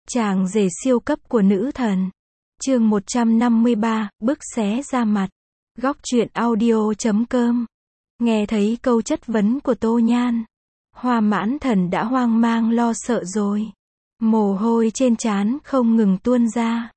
Chàng rể siêu cấp của nữ thần. Chương 153, bức xé da mặt. Góc truyện audio.com. Nghe thấy câu chất vấn của Tô Nhan, Hoa Mãn Thần đã hoang mang lo sợ rồi. Mồ hôi trên trán không ngừng tuôn ra.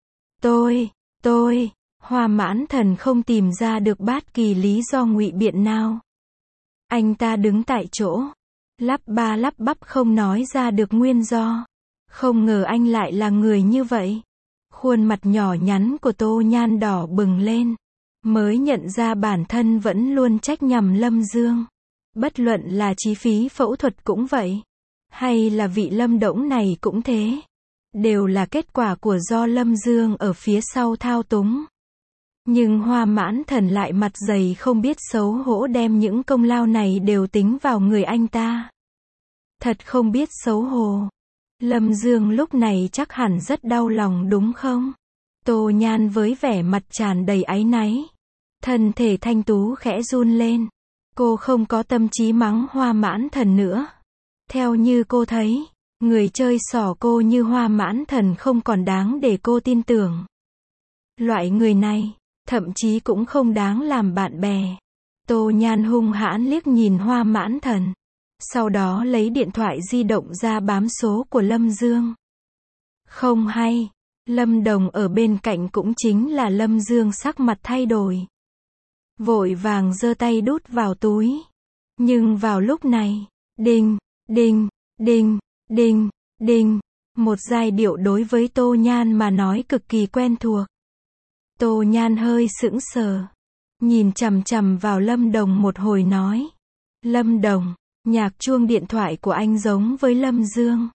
Tôi, Hoa Mãn Thần không tìm ra được bất kỳ lý do ngụy biện nào. Anh ta đứng tại chỗ, lắp ba lắp bắp không nói ra được nguyên do. Không ngờ anh lại là người như vậy. Khuôn mặt nhỏ nhắn của Tô Nhan đỏ bừng lên. Mới nhận ra bản thân vẫn luôn trách nhầm Lâm Dương. Bất luận là chi phí phẫu thuật cũng vậy, hay là vị Lâm Đỗng này cũng thế. Đều là kết quả của do Lâm Dương ở phía sau thao túng. Nhưng Hoa Mãn Thần lại mặt dày không biết xấu hổ đem những công lao này đều tính vào người anh ta. Thật không biết xấu hổ. Lâm Dương lúc này chắc hẳn rất đau lòng đúng không? Tô Nhan với vẻ mặt tràn đầy áy náy. Thân thể thanh tú khẽ run lên. Cô không có tâm trí mắng Hoa Mãn Thần nữa. Theo như cô thấy, người chơi xỏ cô như Hoa Mãn Thần không còn đáng để cô tin tưởng. Loại người này, thậm chí cũng không đáng làm bạn bè. Tô Nhan hung hãn liếc nhìn Hoa Mãn Thần. Sau đó lấy điện thoại di động ra bám số của Lâm Dương. Không hay, Lâm Đồng ở bên cạnh cũng chính là Lâm Dương sắc mặt thay đổi. Vội vàng giơ tay đút vào túi. Nhưng vào lúc này, đinh, đinh, đinh, đinh, đinh, một giai điệu đối với Tô Nhan mà nói cực kỳ quen thuộc. Tô Nhan hơi sững sờ, nhìn chằm chằm vào Lâm Đồng một hồi nói. Lâm Đồng, nhạc chuông điện thoại của anh giống với Lâm Dương.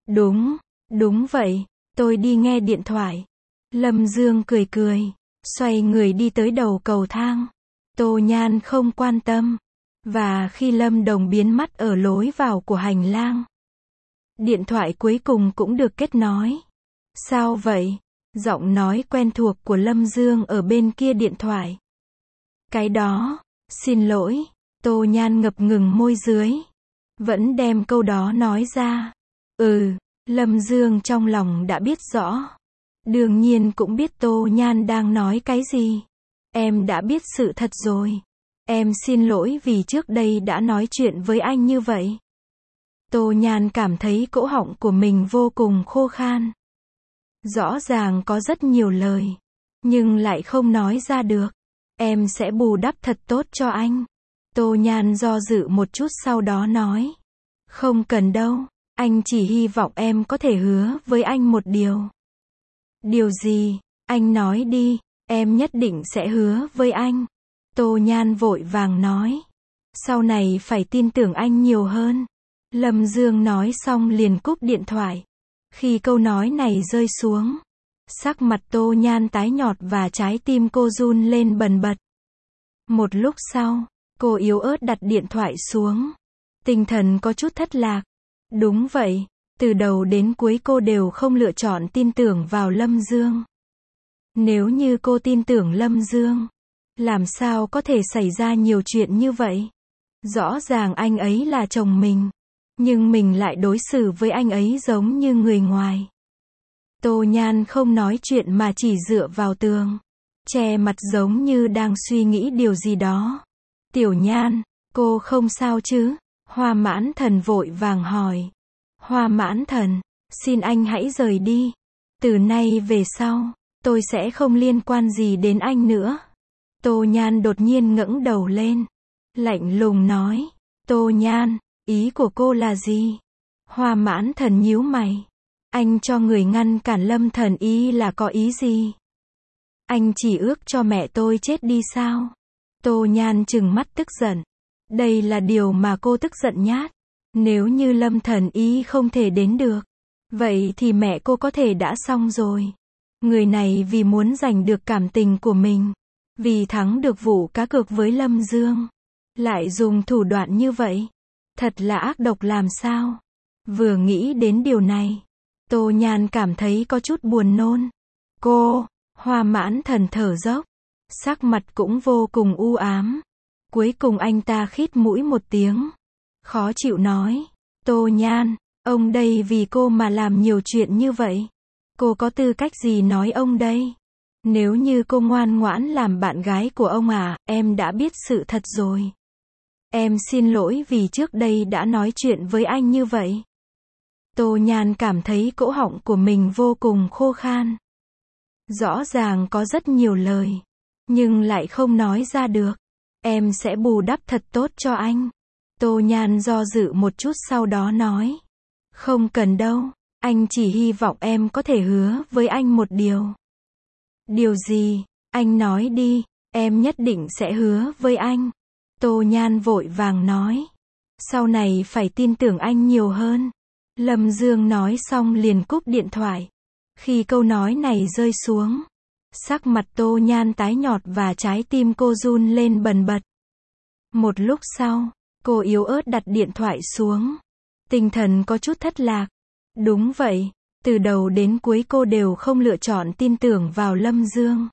Đúng vậy, tôi đi nghe điện thoại. Lâm Dương cười cười, xoay người đi tới đầu cầu thang. Tô Nhan không quan tâm. Và khi Lâm Đồng biến mất ở lối vào của hành lang, điện thoại cuối cùng cũng được kết nối. Sao vậy? Giọng nói quen thuộc của Lâm Dương ở bên kia điện thoại. Cái đó, xin lỗi. Tô Nhan ngập ngừng môi dưới, vẫn đem câu đó nói ra. Lâm Dương trong lòng đã biết rõ. Đương nhiên cũng biết Tô Nhan đang nói cái gì. Em đã biết sự thật rồi. Em xin lỗi vì trước đây đã nói chuyện với anh như vậy. Tô Nhan cảm thấy cổ họng của mình vô cùng khô khan. Rõ ràng có rất nhiều lời, nhưng lại không nói ra được. Em sẽ bù đắp thật tốt cho anh. Tô Nhan do dự một chút sau đó nói. Không cần đâu, anh chỉ hy vọng em có thể hứa với anh một điều. Điều gì? Anh nói đi, em nhất định sẽ hứa với anh. Tô Nhan vội vàng nói. Sau này phải tin tưởng anh nhiều hơn. Lâm Dương nói xong liền cúp điện thoại. Khi câu nói này rơi xuống, sắc mặt Tô Nhan tái nhợt và trái tim cô run lên bần bật. Một lúc sau, cô yếu ớt đặt điện thoại xuống. Tinh thần có chút thất lạc. Đúng vậy, từ đầu đến cuối cô đều không lựa chọn tin tưởng vào Lâm Dương. Nếu như cô tin tưởng Lâm Dương, làm sao có thể xảy ra nhiều chuyện như vậy? Rõ ràng anh ấy là chồng mình, nhưng mình lại đối xử với anh ấy giống như người ngoài. Tô Nhan không nói chuyện mà chỉ dựa vào tường, che mặt giống như đang suy nghĩ điều gì đó. Tiểu Nhan, cô không sao chứ? Hoa Mãn Thần vội vàng hỏi. Hoa Mãn Thần, xin anh hãy rời đi. Từ nay về sau, tôi sẽ không liên quan gì đến anh nữa. Tô Nhan đột nhiên ngẩng đầu lên, lạnh lùng nói. Tô Nhan, ý của cô là gì? Hoa Mãn Thần nhíu mày. Anh cho người ngăn cản Lâm Thần Y là có ý gì? Anh chỉ ước cho mẹ tôi chết đi sao? Tô Nhan trừng mắt tức giận. Đây là điều mà cô tức giận nhất. Nếu như Lâm Thần Y không thể đến được, vậy thì mẹ cô có thể đã xong rồi. Người này vì muốn giành được cảm tình của mình, vì thắng được vụ cá cược với Lâm Dương, lại dùng thủ đoạn như vậy. Thật là ác độc làm sao. Vừa nghĩ đến điều này, Tô Nhan cảm thấy có chút buồn nôn. Hoa Mãn Thần thở dốc, sắc mặt cũng vô cùng u ám. Cuối cùng anh ta khít mũi một tiếng, khó chịu nói. Tô Nhan, ông đây vì cô mà làm nhiều chuyện như vậy. Cô có tư cách gì nói ông đây? Nếu như cô ngoan ngoãn làm bạn gái của ông à, em đã biết sự thật rồi. Em xin lỗi vì trước đây đã nói chuyện với anh như vậy. Tô Nhan cảm thấy cổ họng của mình vô cùng khô khan. Rõ ràng có rất nhiều lời, nhưng lại không nói ra được. Em sẽ bù đắp thật tốt cho anh. Tô Nhan do dự một chút sau đó nói. Không cần đâu, anh chỉ hy vọng em có thể hứa với anh một điều. Điều gì? Anh nói đi, em nhất định sẽ hứa với anh. Tô Nhan vội vàng nói. Sau này phải tin tưởng anh nhiều hơn. Lâm Dương nói xong liền cúp điện thoại. Khi câu nói này rơi xuống, sắc mặt Tô Nhan tái nhợt và trái tim cô run lên bần bật. Một lúc sau, cô yếu ớt đặt điện thoại xuống. Tinh thần có chút thất lạc. Đúng vậy, từ đầu đến cuối cô đều không lựa chọn tin tưởng vào Lâm Dương.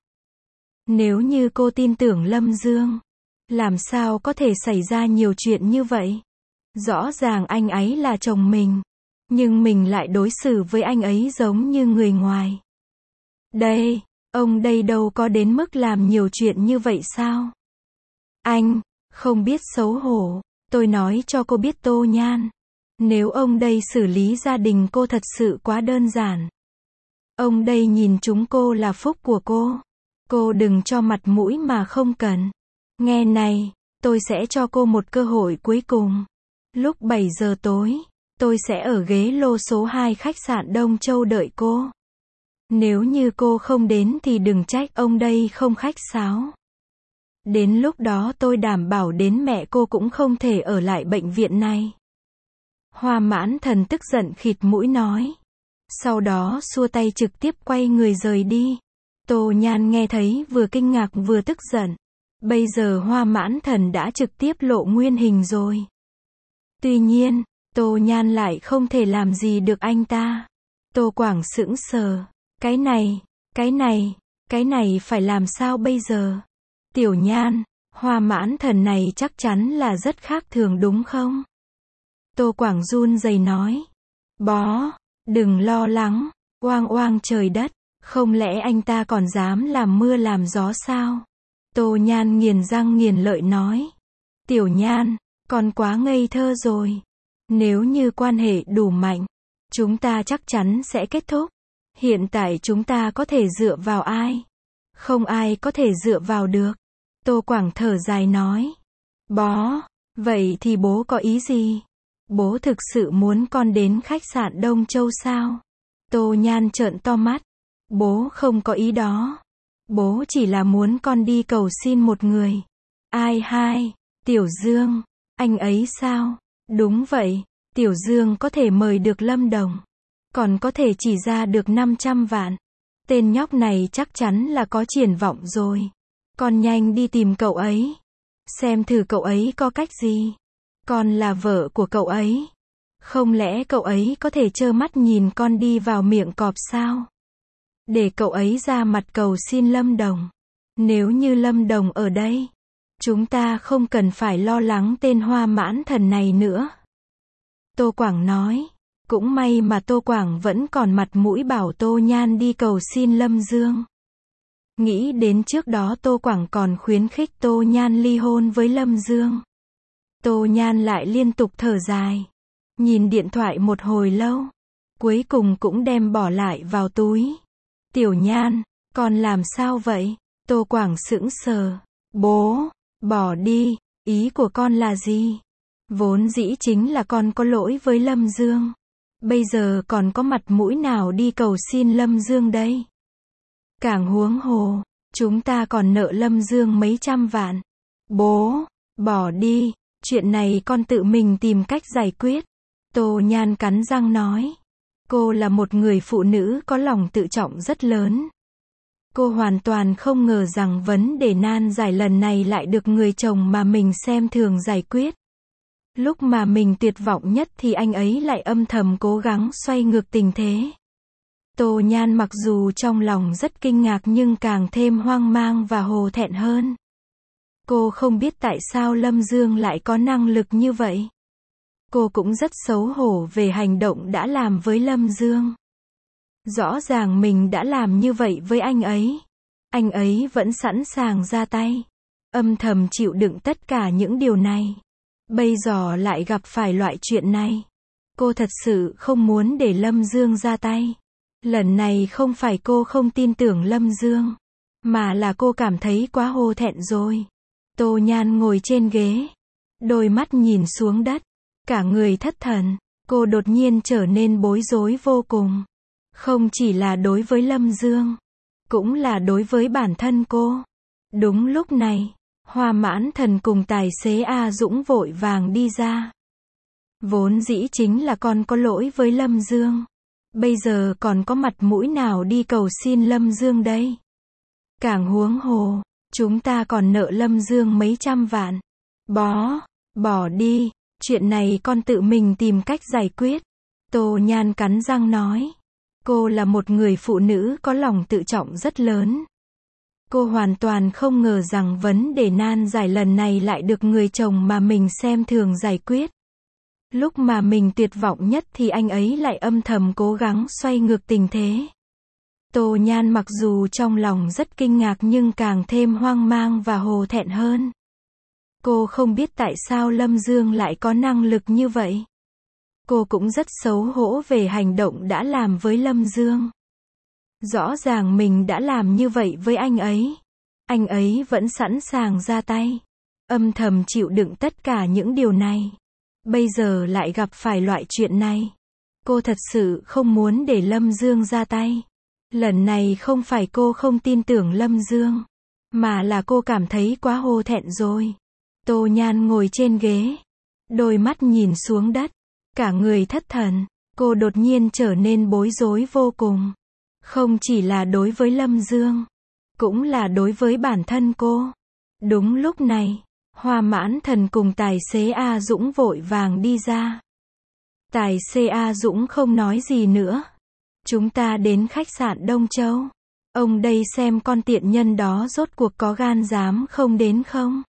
Nếu như cô tin tưởng Lâm Dương, làm sao có thể xảy ra nhiều chuyện như vậy? Rõ ràng anh ấy là chồng mình, nhưng mình lại đối xử với anh ấy giống như người ngoài. Đây, ông đây đâu có đến mức làm nhiều chuyện như vậy sao? Anh, không biết xấu hổ, tôi nói cho cô biết Tô Nhan. Nếu ông đây xử lý gia đình cô thật sự quá đơn giản. Ông đây nhìn chúng cô là phúc của cô. Cô đừng cho mặt mũi mà không cần. Nghe này, tôi sẽ cho cô một cơ hội cuối cùng. Lúc 7 giờ tối, tôi sẽ ở ghế lô số 2 khách sạn Đông Châu đợi cô. Nếu như cô không đến thì đừng trách ông đây không khách sáo. Đến lúc đó tôi đảm bảo đến mẹ cô cũng không thể ở lại bệnh viện này. Hoa Mãn Thần tức giận khịt mũi nói. Sau đó xua tay trực tiếp quay người rời đi. Tô Nhan nghe thấy vừa kinh ngạc vừa tức giận. Bây giờ Hoa Mãn Thần đã trực tiếp lộ nguyên hình rồi. Tuy nhiên, Tô Nhan lại không thể làm gì được anh ta. Tô Quảng sững sờ. Cái này phải làm sao bây giờ? Tiểu Nhan, Hoa Mãn Thần này chắc chắn là rất khác thường đúng không? Tô Quảng run rẩy nói. Bó, đừng lo lắng, oang oang trời đất, không lẽ anh ta còn dám làm mưa làm gió sao? Tô Nhan nghiền răng nghiền lợi nói. Tiểu Nhan, con quá ngây thơ rồi. Nếu như quan hệ đủ mạnh, chúng ta chắc chắn sẽ kết thúc. Hiện tại chúng ta có thể dựa vào ai? Không ai có thể dựa vào được. Tô Quảng thở dài nói. Bó, vậy thì bố có ý gì? Bố thực sự muốn con đến khách sạn Đông Châu sao? Tô Nhan trợn to mắt. Bố không có ý đó. Bố chỉ là muốn con đi cầu xin một người. Ai hai? Tiểu Dương. Anh ấy sao? Đúng vậy, Tiểu Dương có thể mời được Lâm Đồng. Còn có thể chỉ ra được 500 vạn. Tên nhóc này chắc chắn là có triển vọng rồi. Con nhanh đi tìm cậu ấy. Xem thử cậu ấy có cách gì. Con là vợ của cậu ấy. Không lẽ cậu ấy có thể trơ mắt nhìn con đi vào miệng cọp sao? Để cậu ấy ra mặt cầu xin Lâm Đồng. Nếu như Lâm Đồng ở đây, chúng ta không cần phải lo lắng tên Hoa Mãn Thần này nữa. Tô Quảng nói. Cũng may mà Tô Quảng vẫn còn mặt mũi bảo Tô Nhan đi cầu xin Lâm Dương. Nghĩ đến trước đó Tô Quảng còn khuyến khích Tô Nhan ly hôn với Lâm Dương. Tô Nhan lại liên tục thở dài. Nhìn điện thoại một hồi lâu. Cuối cùng cũng đem bỏ lại vào túi. Tiểu Nhan, con làm sao vậy? Tô Quảng sững sờ. Bố, bỏ đi, ý của con là gì? Vốn dĩ chính là con có lỗi với Lâm Dương. Bây giờ còn có mặt mũi nào đi cầu xin Lâm Dương đây? Càng huống hồ, chúng ta còn nợ Lâm Dương mấy trăm vạn. Bố, bỏ đi, chuyện này con tự mình tìm cách giải quyết. Tô Nhan cắn răng nói. Cô là một người phụ nữ có lòng tự trọng rất lớn. Cô hoàn toàn không ngờ rằng vấn đề nan giải lần này lại được người chồng mà mình xem thường giải quyết. Lúc mà mình tuyệt vọng nhất thì anh ấy lại âm thầm cố gắng xoay ngược tình thế. Tô Nhan mặc dù trong lòng rất kinh ngạc nhưng càng thêm hoang mang và hổ thẹn hơn. Cô không biết tại sao Lâm Dương lại có năng lực như vậy. Cô cũng rất xấu hổ về hành động đã làm với Lâm Dương. Rõ ràng mình đã làm như vậy với anh ấy. Anh ấy vẫn sẵn sàng ra tay. Âm thầm chịu đựng tất cả những điều này. Bây giờ lại gặp phải loại chuyện này. Cô thật sự không muốn để Lâm Dương ra tay. Lần này không phải cô không tin tưởng Lâm Dương, mà là cô cảm thấy quá hổ thẹn rồi. Tô Nhan ngồi trên ghế, đôi mắt nhìn xuống đất, cả người thất thần. Cô đột nhiên trở nên bối rối vô cùng. Không chỉ là đối với Lâm Dương, cũng là đối với bản thân cô. Đúng lúc này, Hoa Mãn Thần cùng tài xế A Dũng vội vàng đi ra. Vốn dĩ chính là con có lỗi với Lâm Dương. Bây giờ còn có mặt mũi nào đi cầu xin Lâm Dương đây? Càng huống hồ, chúng ta còn nợ Lâm Dương mấy trăm vạn. Bỏ đi, chuyện này con tự mình tìm cách giải quyết. Tô Nhan cắn răng nói. Cô là một người phụ nữ có lòng tự trọng rất lớn. Cô hoàn toàn không ngờ rằng vấn đề nan giải lần này lại được người chồng mà mình xem thường giải quyết. Lúc mà mình tuyệt vọng nhất thì anh ấy lại âm thầm cố gắng xoay ngược tình thế. Tô Nhan mặc dù trong lòng rất kinh ngạc nhưng càng thêm hoang mang và hổ thẹn hơn. Cô không biết tại sao Lâm Dương lại có năng lực như vậy. Cô cũng rất xấu hổ về hành động đã làm với Lâm Dương. Rõ ràng mình đã làm như vậy với anh ấy. Anh ấy vẫn sẵn sàng ra tay. Âm thầm chịu đựng tất cả những điều này. Bây giờ lại gặp phải loại chuyện này. Cô thật sự không muốn để Lâm Dương ra tay. Lần này không phải cô không tin tưởng Lâm Dương, mà là cô cảm thấy quá hổ thẹn rồi. Tô Nhan ngồi trên ghế, đôi mắt nhìn xuống đất, cả người thất thần. Cô đột nhiên trở nên bối rối vô cùng. Không chỉ là đối với Lâm Dương, cũng là đối với bản thân cô. Đúng lúc này, Hoa Mãn Thần cùng tài xế A Dũng vội vàng đi ra. Tài xế A Dũng không nói gì nữa. Chúng ta đến khách sạn Đông Châu. Ông đây xem con tiện nhân đó rốt cuộc có gan dám không đến không?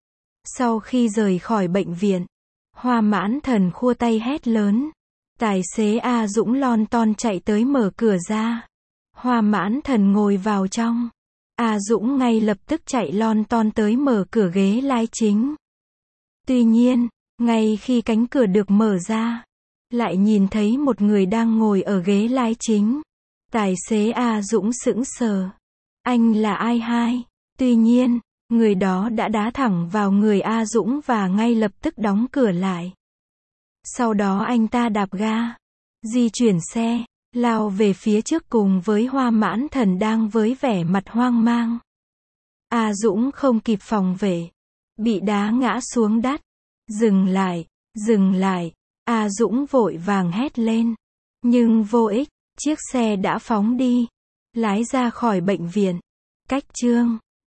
Sau khi rời khỏi bệnh viện, Hoa Mãn Thần khua tay hét lớn. Tài xế A Dũng lon ton chạy tới mở cửa ra. Hoa Mãn Thần ngồi vào trong. A Dũng ngay lập tức chạy lon ton tới mở cửa ghế lái chính. Tuy nhiên, ngay khi cánh cửa được mở ra, lại nhìn thấy một người đang ngồi ở ghế lái chính. Tài xế A Dũng sững sờ. Anh là ai hai? Tuy nhiên, người đó đã đá thẳng vào người A Dũng và ngay lập tức đóng cửa lại. Sau đó anh ta đạp ga, di chuyển xe, lao về phía trước cùng với Hoa Mãn Thần đang với vẻ mặt hoang mang. A Dũng không kịp phòng vệ, bị đá ngã xuống đất. Dừng lại, A Dũng vội vàng hét lên. Nhưng vô ích, chiếc xe đã phóng đi, lái ra khỏi bệnh viện. Cách chương